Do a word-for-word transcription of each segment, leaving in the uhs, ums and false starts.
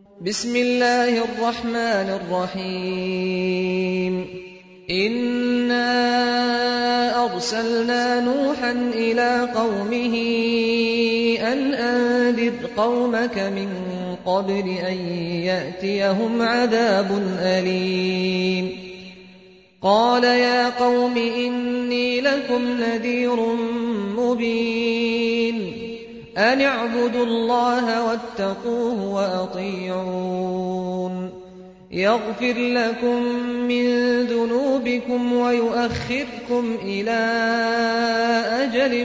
بسم الله الرحمن الرحيم إنا أرسلنا نوحا إلى قومه أن أنذر قومك من قبل أن يأتيهم عذاب أليم قال يا قوم إني لكم نذير مبين أن اعبدوا الله واتقوه وأطيعون يغفر لكم من ذنوبكم ويؤخركم إلى أجل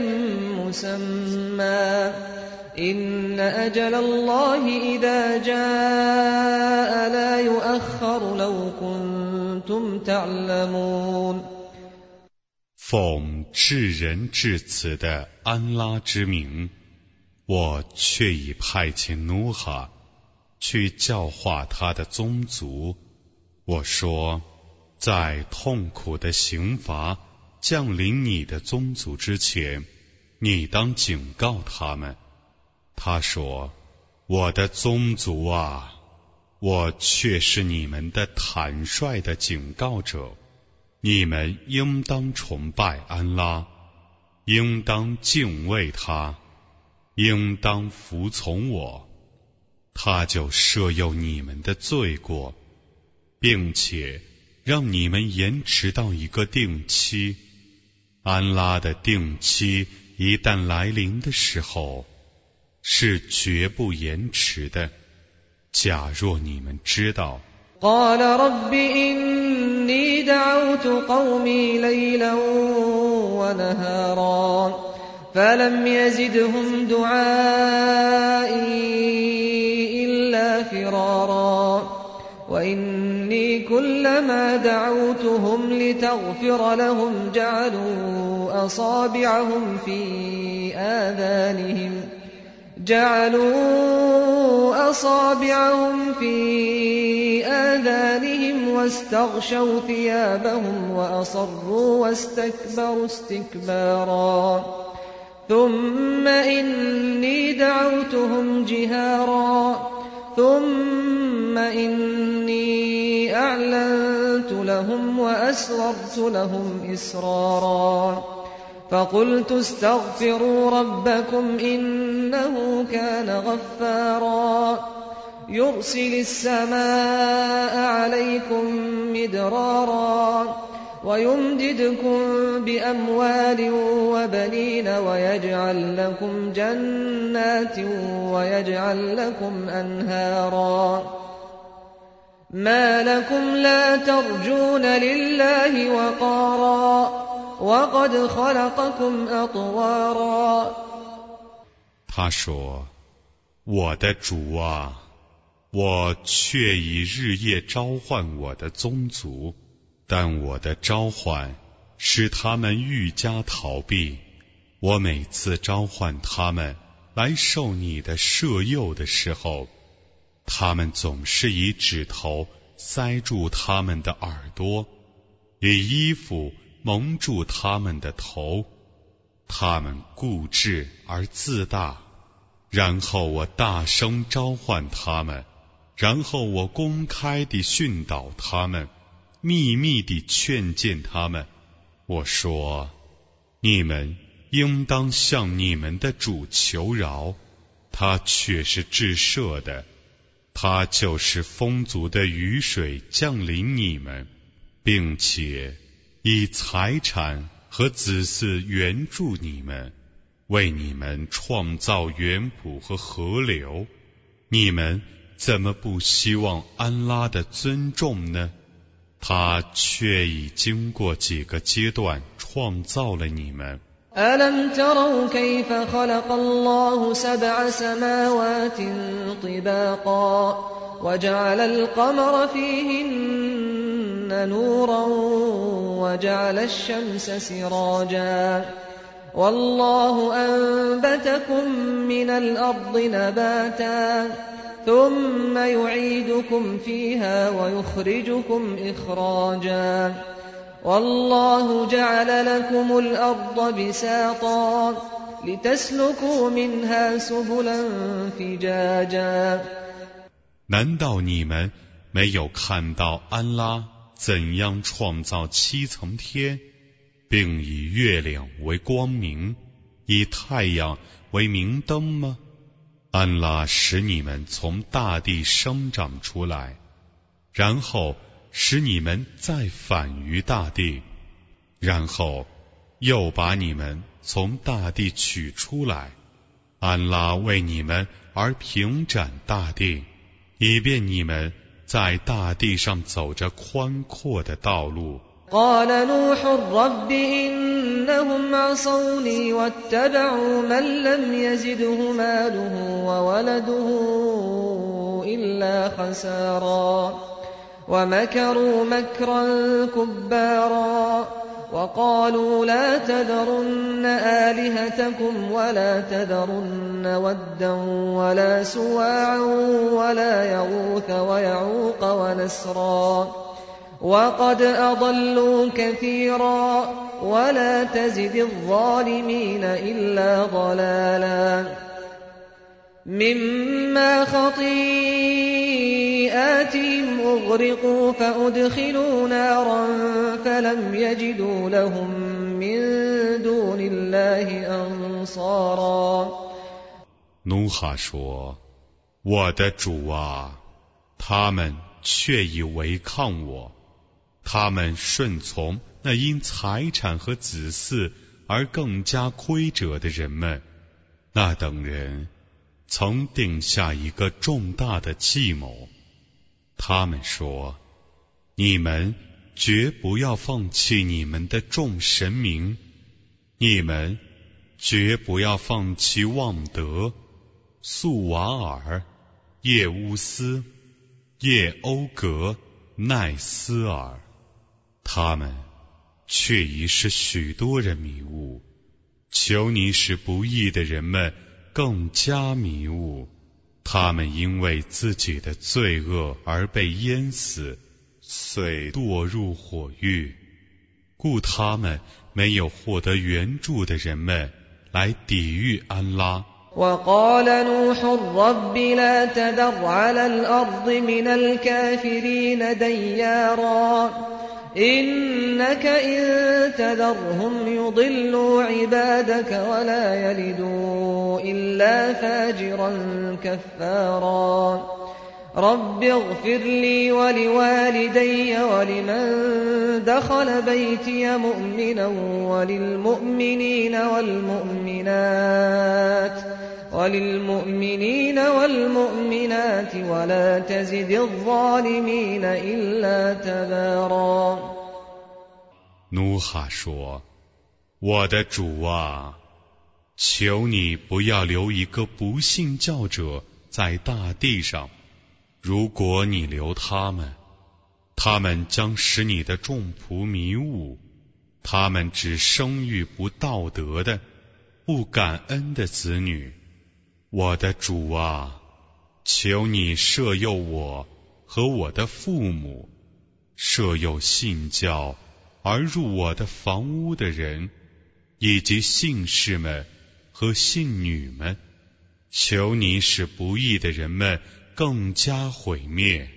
مسمى إن أجل الله إذا جاء لا يؤخر لو كنتم تعلمون 奉至仁至慈的安拉之名，我却已派遣努哈去教化他的宗族。我说，在痛苦的刑罚降临你的宗族之前，你当警告他们。他说，我的宗族啊，我却是你们的坦率的警告者。你们应当崇拜安拉，应当敬畏他，应当服从我，他就赦宥你们的罪过，并且让你们延迟到一个定期。安拉的定期一旦来临的时候，是绝不延迟的。假若你们知道。 قال رب إني دعوت قومي ليلا ونهارا فلم يزدهم دعائي إلا فرارا وإني كلما دعوتهم لتغفر لهم جعلوا أصابعهم في آذانهم جعلوا أصابعهم في آذانهم واستغشوا ثيابهم وأصروا واستكبروا استكبارا ثم إني دعوتهم جهارا ثم إني أعلنت لهم وأسررت لهم إسرارا فقلت استغفروا ربكم إنه كان غفارا يرسل السماء عليكم مدرارا ويمددكم بأموال وبنين ويجعل لكم جنات ويجعل لكم أنهارا ما لكم لا ترجون لله وقارا وقد خلقكم أطوارا 他说，我的主啊，我却以日夜召唤我的宗族，但我的召唤使他们愈加逃避。我每次召唤他们来受你的赦宥的时候，他们总是以指头塞住他们的耳朵，以衣服蒙住他们的头，他们固执而自大。然后我大声召唤他们，然后我公开地训导他们，秘密地劝谏他们。我说，你们应当向你们的主求饶，他却是至赦的，他就是丰足的雨水降临你们，并且以财产和子嗣援助你们，为你们创造园圃和河流。你们怎么不希望安拉的尊重呢？他却已经过几个阶段创造了你们。 ألم تروا كيف خلق الله سبع سماوات طباقا وجعل القمر فيهن نورا وجعل الشمس سراجا والله أنبتكم من الأرض نباتا ثم يعيدكم فيها ويخرجكم إخراجا والله جعل لكم الأرض بساطا لتسلكوا منها سبلا فجاجا 难道你们没有看到安拉怎样创造七层天，并以月亮为光明，以太阳为明灯吗？安拉使你们从大地生长出来，然后使你们再返于大地，然后又把你们从大地取出来。安拉为你们而平展大地，以便你们在大地上走着宽阔的道路。 قال نوح رب إنهم عصوني واتبعوا من لم يزده ماله وولده إلا خسارا ومكروا مكرا كبارا وقالوا لا تذرن آلهتكم ولا تذرن ودا ولا سواعا ولا يغوث ويعوق ونسرا وقد أضلوا كثيرا ولا تزد الظالمين إلا ضلالا مما خطيئاتهم أغرقوا فأدخلوا نارا فلم يجدوا لهم من دون الله أنصارا 努哈说：我的主啊，他们却已违抗我，他们顺从那因财产和子嗣而更加亏折的人们，那等人曾定下一个重大的计谋。他们说：你们绝不要放弃你们的众神明，你们绝不要放弃旺德、素瓦尔、叶乌斯、叶欧格、奈斯尔，他们却已使许多人迷雾，求你使不义的人们更加迷雾，他们因为自己的罪恶而被淹死，遂堕入火狱，故他们没有获得援助的人们来抵御安拉。 وقال نوح رب لا تذر على الأرض من الكافرين ديارا إنك إن تذرهم يضلوا عبادك ولا يلدوا إلا فاجرا كفارا رب اغفر لي ولوالدي ولمن دخل بيتي مؤمنا وللمؤمنين والمؤمنات وللمؤمنين والمؤمنات ولا تزد الظالمين إلا تبارا 努哈说：我的主啊，求你不要留一个不信教者在大地上，如果你留他们，他们将使你的众仆迷雾，他们只生育不道德的、不感恩的子女。我的主啊，求你赦宥我和我的父母，赦宥信教而入我的房屋的人，以及信士们和信女们，求你使不义的人们更加毁灭。